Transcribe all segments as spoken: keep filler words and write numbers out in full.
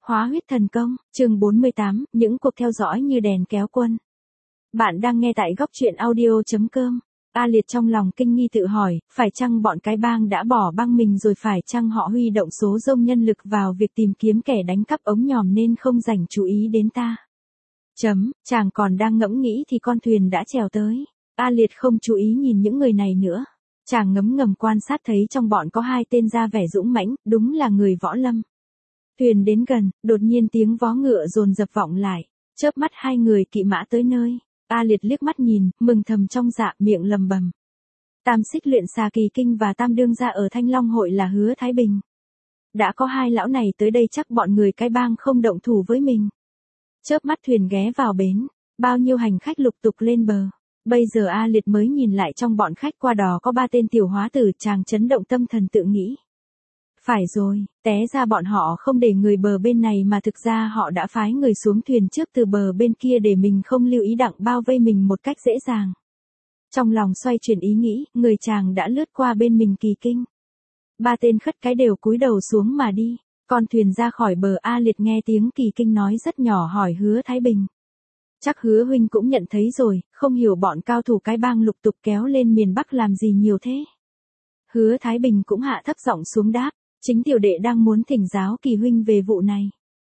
Hóa huyết thần công, chương bốn mươi tám, những cuộc theo dõi như đèn kéo quân. Bạn đang nghe tại góc truyện audio.com. A Liệt trong lòng kinh nghi tự hỏi, phải chăng bọn cái bang đã bỏ băng mình rồi, phải chăng họ huy động số dông nhân lực vào việc tìm kiếm kẻ đánh cắp ống nhòm nên không dành chú ý đến ta. Chấm, chàng còn đang ngẫm nghĩ thì con thuyền đã trèo tới. A Liệt không chú ý nhìn những người này nữa. Chàng ngấm ngầm quan sát thấy trong bọn có hai tên ra vẻ dũng mãnh, đúng là người võ lâm. Thuyền đến gần, đột nhiên tiếng vó ngựa dồn dập vọng lại, chớp mắt hai người kỵ mã tới nơi. A Liệt liếc mắt nhìn, mừng thầm trong dạ, miệng lầm bầm. Tam xích luyện xà Kỳ Kinh và Tam đương gia ở Thanh Long hội là Hứa Thái Bình. Đã có hai lão này tới đây chắc bọn người cái bang không động thủ với mình. Chớp mắt thuyền ghé vào bến, bao nhiêu hành khách lục tục lên bờ. Bây giờ A Liệt mới nhìn lại trong bọn khách qua đò có ba tên tiểu hóa tử, chàng chấn động tâm thần tự nghĩ. Phải rồi, té ra bọn họ không để người bờ bên này mà thực ra họ đã phái người xuống thuyền trước từ bờ bên kia để mình không lưu ý đặng bao vây mình một cách dễ dàng. Trong lòng xoay chuyển ý nghĩ, người chàng đã lướt qua bên mình Kỳ Kinh. Ba tên khất cái đều cúi đầu xuống mà đi, con thuyền ra khỏi bờ. A Liệt nghe tiếng Kỳ Kinh nói rất nhỏ hỏi Hứa Thái Bình. Chắc Hứa huynh cũng nhận thấy rồi, không hiểu bọn cao thủ cái bang lục tục kéo lên miền Bắc làm gì nhiều thế. Hứa Thái Bình cũng hạ thấp giọng xuống đáp. Chính tiểu đệ đang muốn thỉnh giáo Kỳ huynh về vụ này.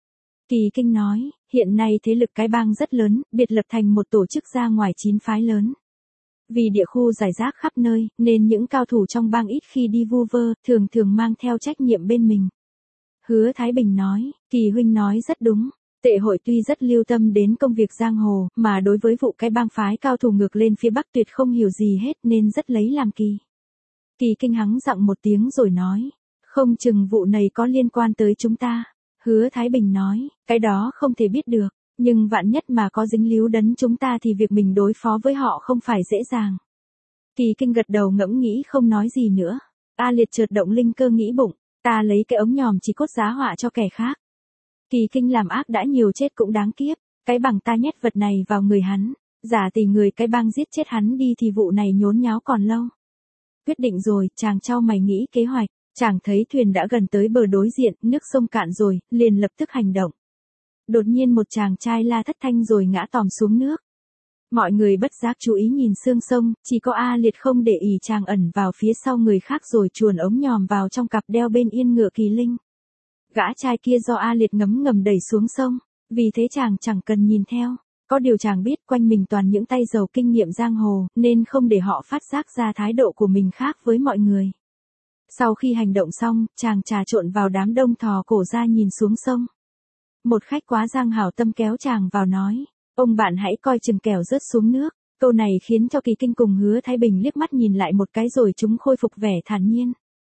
Kỳ Kinh nói, hiện nay thế lực cái bang rất lớn, biệt lập thành một tổ chức ra ngoài chín phái lớn. Vì địa khu rải rác khắp nơi, nên những cao thủ trong bang ít khi đi vu vơ, thường thường mang theo trách nhiệm bên mình. Hứa Thái Bình nói, Kỳ huynh nói rất đúng. Tệ hội tuy rất lưu tâm đến công việc giang hồ, mà đối với vụ cái bang phái cao thủ ngược lên phía Bắc tuyệt không hiểu gì hết nên rất lấy làm kỳ. Kỳ Kinh hắng giọng một tiếng rồi nói. Không chừng vụ này có liên quan tới chúng ta. Hứa Thái Bình nói, cái đó không thể biết được, nhưng vạn nhất mà có dính líu đến chúng ta thì việc mình đối phó với họ không phải dễ dàng. Kỳ Kinh gật đầu ngẫm nghĩ không nói gì nữa. A Liệt chợt động linh cơ nghĩ bụng, ta lấy cái ống nhòm chỉ cốt giá họa cho kẻ khác. Kỳ Kinh làm ác đã nhiều chết cũng đáng kiếp, cái bằng ta nhét vật này vào người hắn, giả tỷ người cái bang giết chết hắn đi thì vụ này nhốn nháo còn lâu. Quyết định rồi, chàng trao mày nghĩ kế hoạch. Chàng thấy thuyền đã gần tới bờ đối diện, nước sông cạn rồi, liền lập tức hành động. Đột nhiên một chàng trai la thất thanh rồi ngã tòm xuống nước. Mọi người bất giác chú ý nhìn xương sông, chỉ có A Liệt không để ý, chàng ẩn vào phía sau người khác rồi chuồn ống nhòm vào trong cặp đeo bên yên ngựa Kỳ Linh. Gã trai kia do A Liệt ngấm ngầm đẩy xuống sông, vì thế chàng chẳng cần nhìn theo. Có điều chàng biết quanh mình toàn những tay giàu kinh nghiệm giang hồ, nên không để họ phát giác ra thái độ của mình khác với mọi người. Sau khi hành động xong, chàng trà trộn vào đám đông thò cổ ra nhìn xuống sông. Một khách quá giang hảo tâm kéo chàng vào nói, ông bạn hãy coi chừng kẻo rớt xuống nước. Câu này khiến cho Kỳ Kinh cùng Hứa Thái Bình liếc mắt nhìn lại một cái rồi chúng khôi phục vẻ thản nhiên.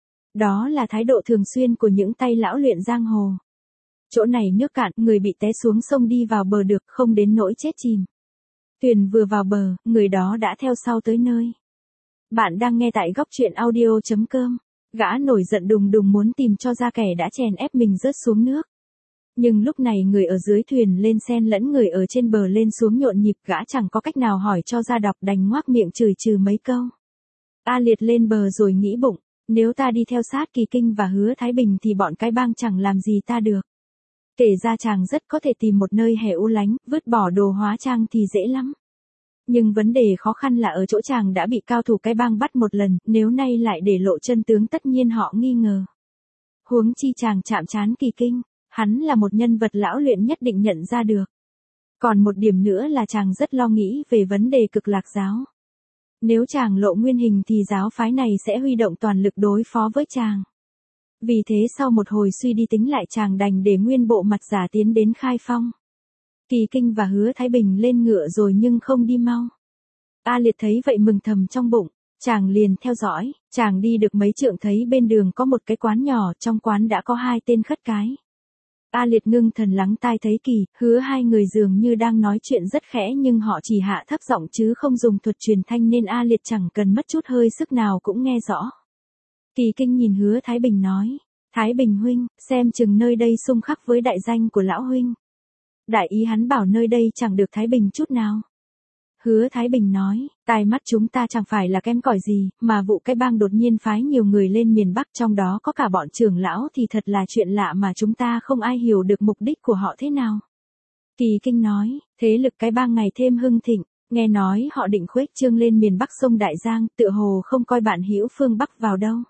Đó là thái độ thường xuyên của những tay lão luyện giang hồ. Chỗ này nước cạn, người bị té xuống sông đi vào bờ được, không đến nỗi chết chìm. Thuyền vừa vào bờ, người đó đã theo sau tới nơi. Bạn đang nghe tại góc truyện audio.com. Gã nổi giận đùng đùng muốn tìm cho ra kẻ đã chèn ép mình rớt xuống nước. Nhưng lúc này người ở dưới thuyền lên xen lẫn người ở trên bờ lên xuống nhộn nhịp, gã chẳng có cách nào hỏi cho ra đọc, đành ngoác miệng chửi trừ mấy câu. A Liệt lên bờ rồi nghĩ bụng, nếu ta đi theo sát Kỳ Kinh và Hứa Thái Bình thì bọn cái bang chẳng làm gì ta được. Kể ra chàng rất có thể tìm một nơi hẻo lánh, vứt bỏ đồ hóa trang thì dễ lắm. Nhưng vấn đề khó khăn là ở chỗ chàng đã bị cao thủ cái bang bắt một lần, nếu nay lại để lộ chân tướng tất nhiên họ nghi ngờ. Huống chi chàng chạm trán Kỳ Kinh, hắn là một nhân vật lão luyện nhất định nhận ra được. Còn một điểm nữa là chàng rất lo nghĩ về vấn đề Cực Lạc giáo. Nếu chàng lộ nguyên hình thì giáo phái này sẽ huy động toàn lực đối phó với chàng. Vì thế sau một hồi suy đi tính lại chàng đành để nguyên bộ mặt giả tiến đến khai phong. Kỳ Kinh và Hứa Thái Bình lên ngựa rồi nhưng không đi mau. A Liệt thấy vậy mừng thầm trong bụng, chàng liền theo dõi, chàng đi được mấy trượng thấy bên đường có một cái quán nhỏ, trong quán đã có hai tên khất cái. A Liệt ngưng thần lắng tai thấy Kỳ, Hứa hai người dường như đang nói chuyện rất khẽ nhưng họ chỉ hạ thấp giọng chứ không dùng thuật truyền thanh nên A Liệt chẳng cần mất chút hơi sức nào cũng nghe rõ. Kỳ Kinh nhìn Hứa Thái Bình nói, Thái Bình huynh, xem chừng nơi đây xung khắc với đại danh của lão huynh. Đại ý hắn bảo nơi đây chẳng được thái bình chút nào. Hứa Thái Bình nói, tai mắt chúng ta chẳng phải là kém cỏi gì, mà vụ cái bang đột nhiên phái nhiều người lên miền Bắc trong đó có cả bọn trưởng lão thì thật là chuyện lạ mà chúng ta không ai hiểu được mục đích của họ thế nào. Kỳ Kinh nói, thế lực cái bang ngày thêm hưng thịnh, nghe nói họ định khuếch trương lên miền Bắc sông Đại Giang, tựa hồ không coi bạn Hữu phương Bắc vào đâu.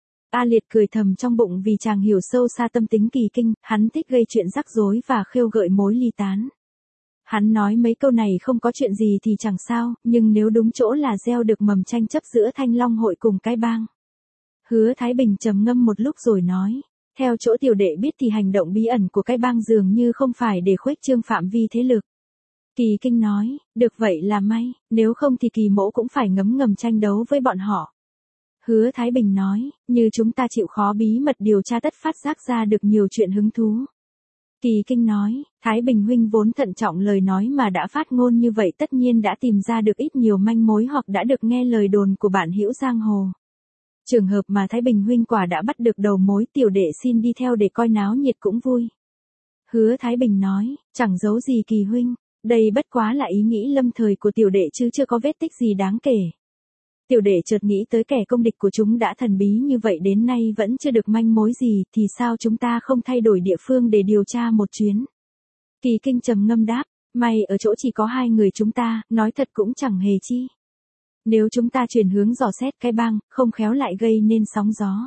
A Liệt cười thầm trong bụng vì chàng hiểu sâu xa tâm tính Kỳ Kinh, hắn thích gây chuyện rắc rối và khêu gợi mối ly tán. Hắn nói mấy câu này không có chuyện gì thì chẳng sao, nhưng nếu đúng chỗ là gieo được mầm tranh chấp giữa Thanh Long hội cùng cái bang. Hứa Thái Bình trầm ngâm một lúc rồi nói, theo chỗ tiểu đệ biết thì hành động bí ẩn của cái bang dường như không phải để khuếch trương phạm vi thế lực. Kỳ Kinh nói, được vậy là may, nếu không thì Kỳ Mỗ cũng phải ngấm ngầm tranh đấu với bọn họ. Hứa Thái Bình nói, như chúng ta chịu khó bí mật điều tra tất phát giác ra được nhiều chuyện hứng thú. Kỳ Kinh nói, Thái Bình huynh vốn thận trọng lời nói mà đã phát ngôn như vậy tất nhiên đã tìm ra được ít nhiều manh mối hoặc đã được nghe lời đồn của bạn hữu giang hồ. Trường hợp mà Thái Bình huynh quả đã bắt được đầu mối, tiểu đệ xin đi theo để coi náo nhiệt cũng vui. Hứa Thái Bình nói, chẳng giấu gì Kỳ huynh, đây bất quá là ý nghĩ lâm thời của tiểu đệ chứ chưa có vết tích gì đáng kể. Tiểu đệ chợt nghĩ tới kẻ công địch của chúng đã thần bí như vậy đến nay vẫn chưa được manh mối gì, thì sao chúng ta không thay đổi địa phương để điều tra một chuyến. Kỳ Kinh trầm ngâm đáp, may ở chỗ chỉ có hai người chúng ta, nói thật cũng chẳng hề chi. Nếu chúng ta chuyển hướng dò xét cái bang, không khéo lại gây nên sóng gió.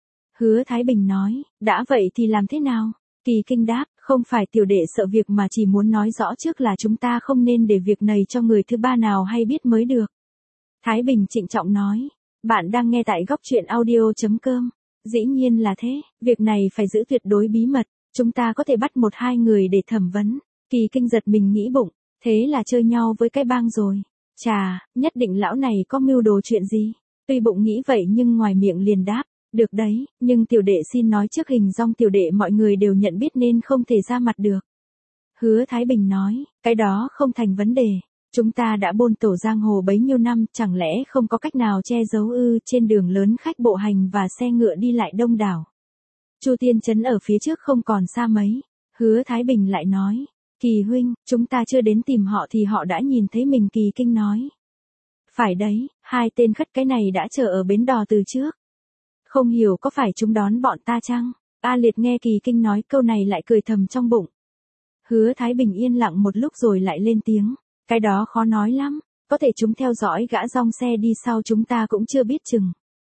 Hứa Thái Bình nói, đã vậy thì làm thế nào? Kỳ Kinh đáp, không phải tiểu đệ sợ việc mà chỉ muốn nói rõ trước là chúng ta không nên để việc này cho người thứ ba nào hay biết mới được. Thái Bình trịnh trọng nói, bạn đang nghe tại góc truyện audio.com. Dĩ nhiên là thế, việc này phải giữ tuyệt đối bí mật, chúng ta có thể bắt một hai người để thẩm vấn. Kỳ Kinh giật mình nghĩ bụng, thế là chơi nhau với cái bang rồi. Chà, nhất định lão này có mưu đồ chuyện gì. Tuy bụng nghĩ vậy nhưng ngoài miệng liền đáp, được đấy, nhưng tiểu đệ xin nói trước hình dong tiểu đệ mọi người đều nhận biết nên không thể ra mặt được. Hứa Thái Bình nói, cái đó không thành vấn đề. Chúng ta đã bôn tổ giang hồ bấy nhiêu năm, chẳng lẽ không có cách nào che giấu ư? Trên đường lớn khách bộ hành và xe ngựa đi lại đông đảo. Chu Tiên Trấn ở phía trước không còn xa mấy. Hứa Thái Bình lại nói, Kỳ huynh, chúng ta chưa đến tìm họ thì họ đã nhìn thấy mình. Kỳ Kinh nói, phải đấy, hai tên khất cái này đã chờ ở bến đò từ trước. Không hiểu có phải chúng đón bọn ta chăng? A Liệt nghe Kỳ Kinh nói câu này lại cười thầm trong bụng. Hứa Thái Bình yên lặng một lúc rồi lại lên tiếng. Cái đó khó nói lắm, có thể chúng theo dõi gã rong xe đi sau chúng ta cũng chưa biết chừng.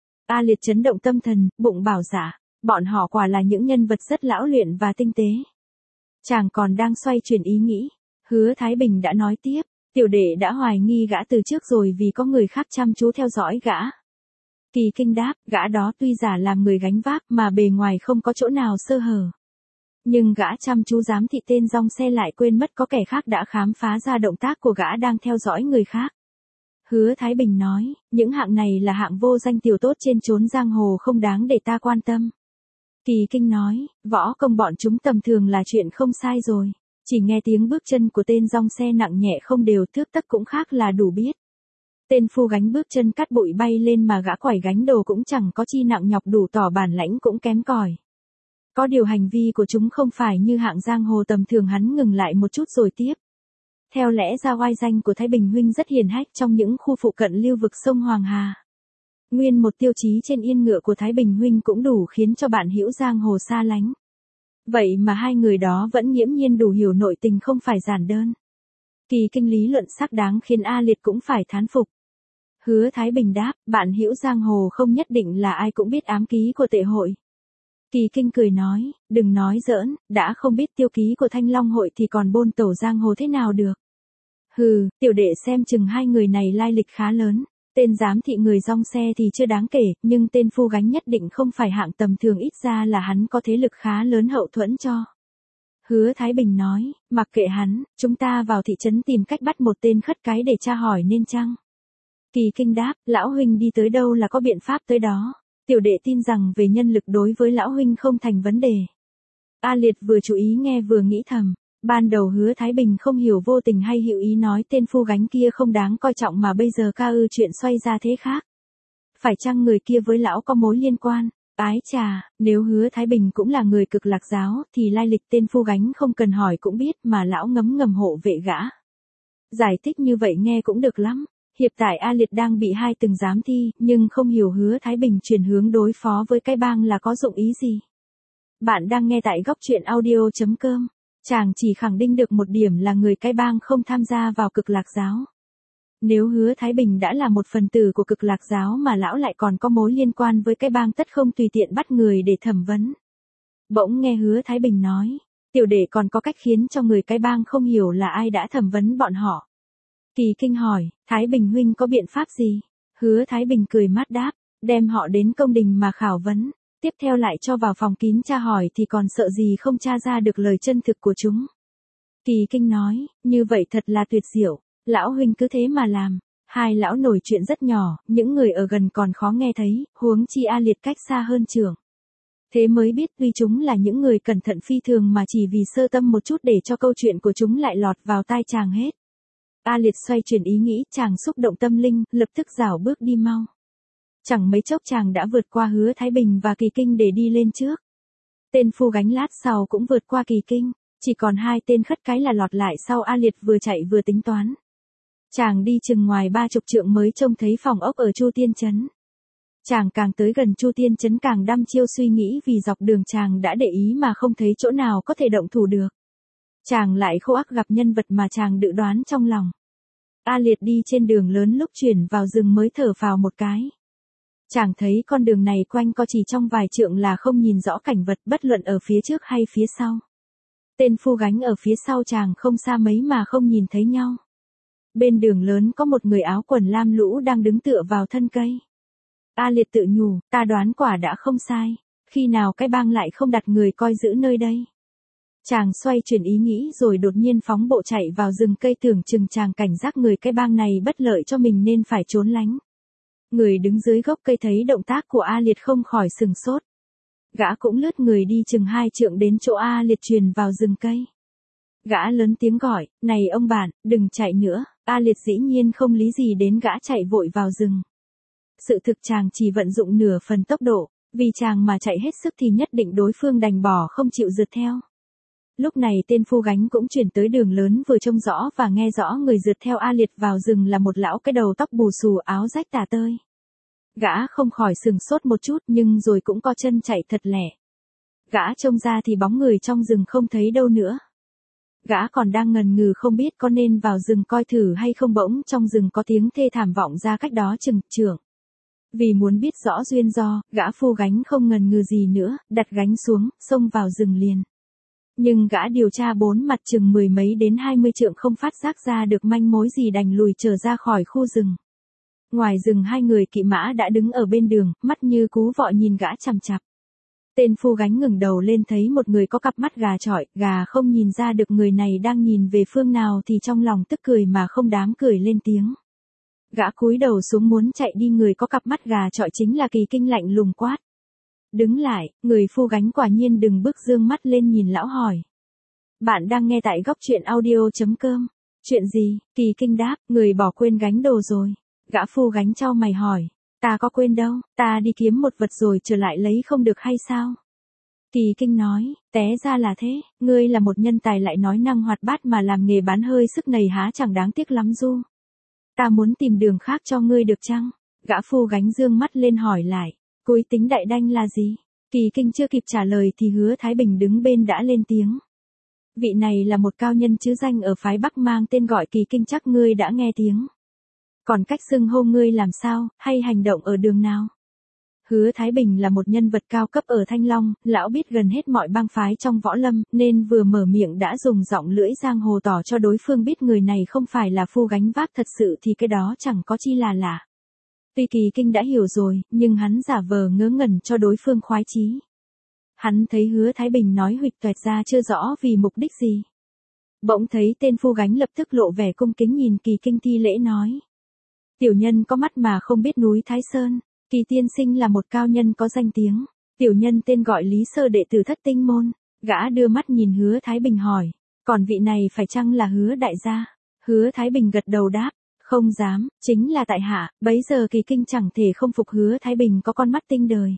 A Liệt chấn động tâm thần, bụng bảo dạ, bọn họ quả là những nhân vật rất lão luyện và tinh tế. Chàng còn đang xoay chuyển ý nghĩ, Hứa Thái Bình đã nói tiếp, tiểu đệ đã hoài nghi gã từ trước rồi vì có người khác chăm chú theo dõi gã. Kỳ Kinh đáp, gã đó tuy giả làm người gánh vác mà bề ngoài không có chỗ nào sơ hở. Nhưng gã chăm chú giám thị tên rong xe lại quên mất có kẻ khác đã khám phá ra động tác của gã đang theo dõi người khác. Hứa Thái Bình nói, những hạng này là hạng vô danh tiểu tốt trên chốn giang hồ không đáng để ta quan tâm. Kỳ Kinh nói, võ công bọn chúng tầm thường là chuyện không sai rồi. Chỉ nghe tiếng bước chân của tên rong xe nặng nhẹ không đều thước tấc cũng khác là đủ biết. Tên phu gánh bước chân cắt bụi bay lên mà gã quẩy gánh đồ cũng chẳng có chi nặng nhọc đủ tỏ bản lãnh cũng kém cỏi. Có điều hành vi của chúng không phải như hạng giang hồ tầm thường. Hắn ngừng lại một chút rồi tiếp. Theo lẽ ra oai danh của Thái Bình huynh rất hiển hách trong những khu phụ cận lưu vực sông Hoàng Hà. Nguyên một tiêu chí trên yên ngựa của Thái Bình huynh cũng đủ khiến cho bạn hữu giang hồ xa lánh. Vậy mà hai người đó vẫn nghiễm nhiên đủ hiểu nội tình không phải giản đơn. Kỳ Kinh lý luận xác đáng khiến A Liệt cũng phải thán phục. Hứa Thái Bình đáp, bạn hữu giang hồ không nhất định là ai cũng biết ám ký của tệ hội. Kỳ Kinh cười nói, đừng nói giỡn, đã không biết tiêu ký của Thanh Long hội thì còn bôn tẩu giang hồ thế nào được. Hừ, tiểu đệ xem chừng hai người này lai lịch khá lớn, tên giám thị người rong xe thì chưa đáng kể, nhưng tên phu gánh nhất định không phải hạng tầm thường, ít ra là hắn có thế lực khá lớn hậu thuẫn cho. Hứa Thái Bình nói, mặc kệ hắn, chúng ta vào thị trấn tìm cách bắt một tên khất cái để tra hỏi nên chăng? Kỳ Kinh đáp, lão huynh đi tới đâu là có biện pháp tới đó. Tiểu đệ tin rằng về nhân lực đối với lão huynh không thành vấn đề. A Liệt vừa chú ý nghe vừa nghĩ thầm, ban đầu Hứa Thái Bình không hiểu vô tình hay hữu ý nói tên phu gánh kia không đáng coi trọng mà bây giờ ca ư chuyện xoay ra thế khác. Phải chăng người kia với lão có mối liên quan? Ái chà, nếu Hứa Thái Bình cũng là người cực lạc giáo thì lai lịch tên phu gánh không cần hỏi cũng biết mà lão ngấm ngầm hộ vệ gã. Giải thích như vậy nghe cũng được lắm. Hiện tại A Liệt đang bị hai từng giám thi, nhưng không hiểu Hứa Thái Bình chuyển hướng đối phó với cái bang là có dụng ý gì. Bạn đang nghe tại góc truyện audio.com. Chàng chỉ khẳng định được một điểm là người cái bang không tham gia vào Cực Lạc giáo. Nếu Hứa Thái Bình đã là một phần tử của Cực Lạc giáo mà lão lại còn có mối liên quan với cái bang, tất không tùy tiện bắt người để thẩm vấn. Bỗng nghe Hứa Thái Bình nói, tiểu đệ còn có cách khiến cho người cái bang không hiểu là ai đã thẩm vấn bọn họ. Kỳ Kinh hỏi, Thái Bình huynh có biện pháp gì? Hứa Thái Bình cười mát đáp, đem họ đến công đình mà khảo vấn, tiếp theo lại cho vào phòng kín tra hỏi thì còn sợ gì không tra ra được lời chân thực của chúng. Kỳ Kinh nói, như vậy thật là tuyệt diệu, lão huynh cứ thế mà làm. Hai lão nổi chuyện rất nhỏ, những người ở gần còn khó nghe thấy, huống chi A Liệt cách xa hơn trưởng. Thế mới biết tuy chúng là những người cẩn thận phi thường mà chỉ vì sơ tâm một chút để cho câu chuyện của chúng lại lọt vào tai chàng hết. A Liệt xoay chuyển ý nghĩ, chàng xúc động tâm linh, lập tức rảo bước đi mau. Chẳng mấy chốc chàng đã vượt qua Hứa Thái Bình và Kỳ Kinh để đi lên trước. Tên phu gánh lát sau cũng vượt qua Kỳ Kinh, chỉ còn hai tên khất cái là lọt lại sau A Liệt vừa chạy vừa tính toán. Chàng đi chừng ngoài ba chục trượng mới trông thấy phòng ốc ở Chu Tiên Trấn. Chàng càng tới gần Chu Tiên Trấn càng đăm chiêu suy nghĩ vì dọc đường chàng đã để ý mà không thấy chỗ nào có thể động thủ được. Chàng lại khô ác gặp nhân vật mà chàng dự đoán trong lòng. A Liệt đi trên đường lớn lúc chuyển vào rừng mới thở phào một cái. Chàng thấy con đường này quanh co chỉ trong vài trượng là không nhìn rõ cảnh vật bất luận ở phía trước hay phía sau. Tên phu gánh ở phía sau chàng không xa mấy mà không nhìn thấy nhau. Bên đường lớn có một người áo quần lam lũ đang đứng tựa vào thân cây. A Liệt tự nhủ, ta đoán quả đã không sai, khi nào cái bang lại không đặt người coi giữ nơi đây. Chàng xoay chuyển ý nghĩ rồi đột nhiên phóng bộ chạy vào rừng cây, tưởng chừng chàng cảnh giác người cái bang này bất lợi cho mình nên phải trốn lánh. Người đứng dưới gốc cây thấy động tác của A Liệt không khỏi sừng sốt. Gã cũng lướt người đi chừng hai trượng đến chỗ A Liệt truyền vào rừng cây. Gã lớn tiếng gọi, này ông bạn, đừng chạy nữa. A Liệt dĩ nhiên không lý gì đến gã chạy vội vào rừng. Sự thực chàng chỉ vận dụng nửa phần tốc độ, vì chàng mà chạy hết sức thì nhất định đối phương đành bỏ không chịu rượt theo. Lúc này tên phu gánh cũng chuyển tới đường lớn, vừa trông rõ và nghe rõ người rượt theo A Liệt vào rừng là một lão cái đầu tóc bù xù, áo rách tả tơi. Gã không khỏi sừng sốt một chút nhưng rồi cũng co chân chạy thật lẻ. Gã trông ra thì bóng người trong rừng không thấy đâu nữa. Gã còn đang ngần ngừ không biết có nên vào rừng coi thử hay không, bỗng trong rừng có tiếng thê thảm vọng ra cách đó chừng trượng. Vì muốn biết rõ duyên do, gã phu gánh không ngần ngừ gì nữa, đặt gánh xuống, xông vào rừng liền. Nhưng gã điều tra bốn mặt chừng mười mấy đến hai mươi trượng không phát giác ra được manh mối gì, đành lùi trở ra khỏi khu rừng. Ngoài rừng hai người kỵ mã đã đứng ở bên đường, mắt như cú vọ nhìn gã chằm chằm. Tên phu gánh ngẩng đầu lên thấy một người có cặp mắt gà chọi, gà không nhìn ra được người này đang nhìn về phương nào thì trong lòng tức cười mà không dám cười lên tiếng. Gã cúi đầu xuống muốn chạy đi, người có cặp mắt gà chọi chính là Kỳ Kinh lạnh lùng quát. Đứng lại, người phu gánh quả nhiên đừng bước dương mắt lên nhìn lão hỏi. Bạn đang nghe tại góc truyện audio.com. Chuyện gì? Kỳ Kinh đáp, người bỏ quên gánh đồ rồi. Gã phu gánh chau mày hỏi. Ta có quên đâu, ta đi kiếm một vật rồi trở lại lấy không được hay sao? Kỳ Kinh nói, té ra là thế, ngươi là một nhân tài lại nói năng hoạt bát mà làm nghề bán hơi sức này há chẳng đáng tiếc lắm du. Ta muốn tìm đường khác cho ngươi được chăng? Gã phu gánh dương mắt lên hỏi lại, cúi tính đại đanh là gì? Kỳ Kinh chưa kịp trả lời thì Hứa Thái Bình đứng bên đã lên tiếng. Vị này là một cao nhân chứ danh ở phái Bắc mang tên gọi Kỳ Kinh, chắc ngươi đã nghe tiếng. Còn cách xưng hô ngươi làm sao, hay hành động ở đường nào? Hứa Thái Bình là một nhân vật cao cấp ở Thanh Long, lão biết gần hết mọi bang phái trong võ lâm, nên vừa mở miệng đã dùng giọng lưỡi giang hồ tỏ cho đối phương biết người này không phải là phu gánh vác thật sự thì cái đó chẳng có chi là lạ. Tuy Kỳ Kinh đã hiểu rồi, nhưng hắn giả vờ ngớ ngẩn cho đối phương khoái chí. Hắn thấy Hứa Thái Bình nói huỵch toẹt ra chưa rõ vì mục đích gì. Bỗng thấy tên phu gánh lập tức lộ vẻ cung kính nhìn Kỳ Kinh thi lễ nói. Tiểu nhân có mắt mà không biết núi Thái Sơn, Kỳ tiên sinh là một cao nhân có danh tiếng. Tiểu nhân tên gọi Lý Sơ, đệ tử Thất Tinh môn. Gã đưa mắt nhìn Hứa Thái Bình hỏi, còn vị này phải chăng là Hứa đại gia? Hứa Thái Bình gật đầu đáp, không dám, chính là tại hạ. Bấy giờ Kỳ Kinh chẳng thể không phục Hứa Thái Bình có con mắt tinh đời.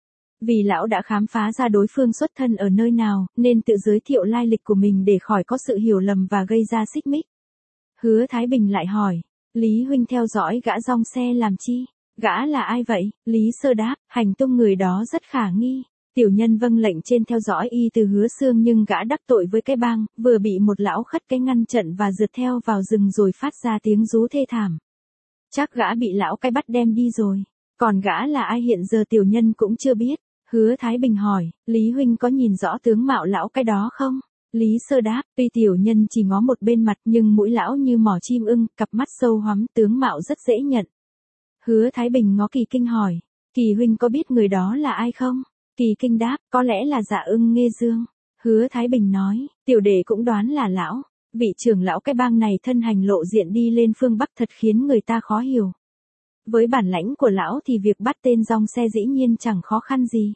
Vì lão đã khám phá ra đối phương xuất thân ở nơi nào, nên tự giới thiệu lai lịch của mình để khỏi có sự hiểu lầm và gây ra xích mích. Hứa Thái Bình lại hỏi, Lý huynh theo dõi gã rong xe làm chi? Gã là ai vậy? Lý Sơ đáp, hành tung người đó rất khả nghi. Tiểu nhân vâng lệnh trên theo dõi y từ Hứa Xương, nhưng gã đắc tội với cái bang, vừa bị một lão khất cái ngăn trận và rượt theo vào rừng rồi phát ra tiếng rú thê thảm. Chắc gã bị lão cái bắt đem đi rồi. Còn gã là ai hiện giờ tiểu nhân cũng chưa biết. Hứa Thái Bình hỏi, Lý huynh có nhìn rõ tướng mạo lão cái đó không? Lý Sơ đáp, tuy tiểu nhân chỉ ngó một bên mặt nhưng mũi lão như mỏ chim ưng, cặp mắt sâu hoắm, tướng mạo rất dễ nhận. Hứa Thái Bình ngó Kỳ Kinh hỏi, Kỳ huynh có biết người đó là ai không? Kỳ Kinh đáp, có lẽ là Dạ Ưng Nghê Dương. Hứa Thái Bình nói, tiểu đệ cũng đoán là lão. Vị trưởng lão cái bang này thân hành lộ diện đi lên phương Bắc thật khiến người ta khó hiểu. Với bản lãnh của lão thì việc bắt tên rong xe dĩ nhiên chẳng khó khăn gì.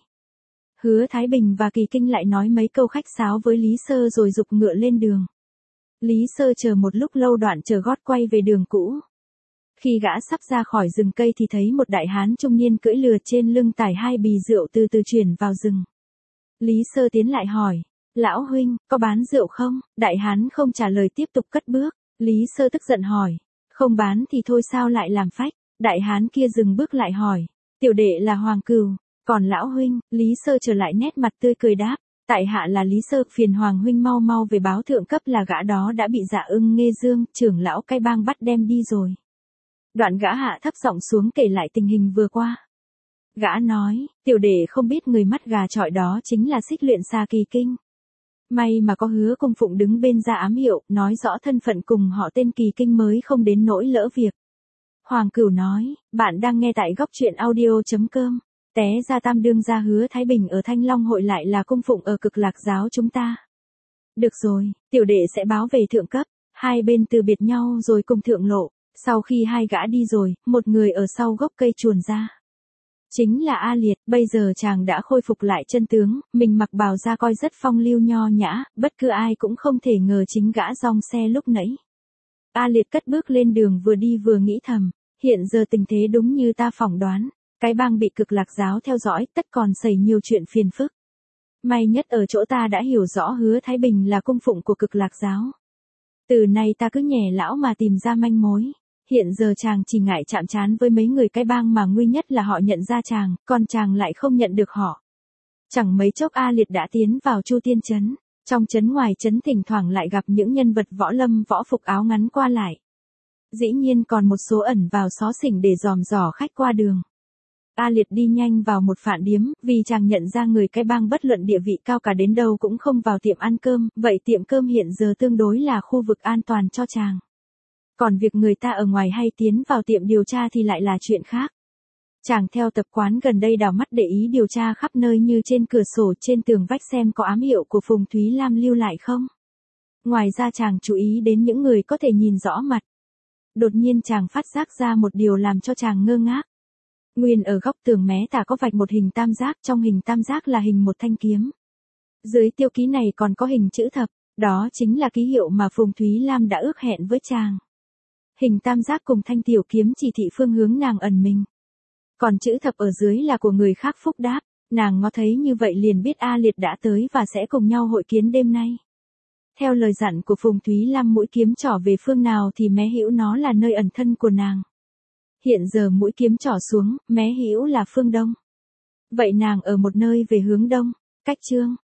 Hứa Thái Bình và Kỳ Kinh lại nói mấy câu khách sáo với Lý Sơ rồi giục ngựa lên đường. Lý Sơ chờ một lúc lâu đoạn chờ gót quay về đường cũ. Khi gã sắp ra khỏi rừng cây thì thấy một đại hán trung niên cưỡi lừa trên lưng tải hai bì rượu từ từ chuyển vào rừng. Lý Sơ tiến lại hỏi, lão huynh, có bán rượu không? Đại hán không trả lời tiếp tục cất bước. Lý Sơ tức giận hỏi, không bán thì thôi sao lại làm phách? Đại hán kia dừng bước lại hỏi, tiểu đệ là Hoàng Cừu, còn lão huynh? Lý Sơ trở lại nét mặt tươi cười đáp, tại hạ là Lý Sơ, phiền Hoàng huynh mau mau về báo thượng cấp là gã đó đã bị Dạ Ưng Nghê Dương, trưởng lão cái bang bắt đem đi rồi. Đoạn gã hạ thấp giọng xuống kể lại tình hình vừa qua. Gã nói, tiểu đệ không biết người mắt gà trọi đó chính là Xích Luyện Xà Kỳ Kinh. May mà có Hứa Cung Phụng đứng bên ra ám hiệu, nói rõ thân phận cùng họ tên Kỳ Kinh mới không đến nỗi lỡ việc. Hoàng Cửu nói, bạn đang nghe tại góc truyện audio.com. Té ra tam đương gia Hứa Thái Bình ở Thanh Long hội lại là Cung Phụng ở Cực Lạc giáo chúng ta. Được rồi, tiểu đệ sẽ báo về thượng cấp. Hai bên từ biệt nhau rồi cùng thượng lộ. Sau khi hai gã đi rồi, một người ở sau gốc cây chuồn ra. Chính là A Liệt, bây giờ chàng đã khôi phục lại chân tướng, mình mặc bào ra coi rất phong lưu nho nhã, bất cứ ai cũng không thể ngờ chính gã rong xe lúc nãy. A Liệt cất bước lên đường vừa đi vừa nghĩ thầm, hiện giờ tình thế đúng như ta phỏng đoán, cái bang bị Cực Lạc giáo theo dõi, tất còn xảy nhiều chuyện phiền phức. May nhất ở chỗ ta đã hiểu rõ Hứa Thái Bình là cung phụng của Cực Lạc giáo. Từ nay ta cứ nhè lão mà tìm ra manh mối. Hiện giờ chàng chỉ ngại chạm trán với mấy người cái bang mà nguy nhất là họ nhận ra chàng, còn chàng lại không nhận được họ. Chẳng mấy chốc A Liệt đã tiến vào Chu Tiên Trấn. Trong trấn ngoài trấn thỉnh thoảng lại gặp những nhân vật võ lâm võ phục áo ngắn qua lại. Dĩ nhiên còn một số ẩn vào xó xỉnh để dòm dò khách qua đường. A Liệt đi nhanh vào một phạn điếm, vì chàng nhận ra người cái bang bất luận địa vị cao cả đến đâu cũng không vào tiệm ăn cơm, vậy tiệm cơm hiện giờ tương đối là khu vực an toàn cho chàng. Còn việc người ta ở ngoài hay tiến vào tiệm điều tra thì lại là chuyện khác. Chàng theo tập quán gần đây đào mắt để ý điều tra khắp nơi như trên cửa sổ, trên tường vách xem có ám hiệu của Phùng Thúy Lam lưu lại không. Ngoài ra chàng chú ý đến những người có thể nhìn rõ mặt. Đột nhiên chàng phát giác ra một điều làm cho chàng ngơ ngác. Nguyên ở góc tường mé tả có vạch một hình tam giác, trong hình tam giác là hình một thanh kiếm. Dưới tiêu ký này còn có hình chữ thập, đó chính là ký hiệu mà Phùng Thúy Lam đã ước hẹn với chàng. Hình tam giác cùng thanh tiểu kiếm chỉ thị phương hướng nàng ẩn mình. Còn chữ thập ở dưới là của người khác phúc đáp, nàng ngó thấy như vậy liền biết A Liệt đã tới và sẽ cùng nhau hội kiến đêm nay. Theo lời dặn của Phùng Thúy Lam, mũi kiếm trỏ về phương nào thì mé hữu nó là nơi ẩn thân của nàng. Hiện giờ mũi kiếm trỏ xuống, mé hữu là phương đông. Vậy nàng ở một nơi về hướng đông, cách Chương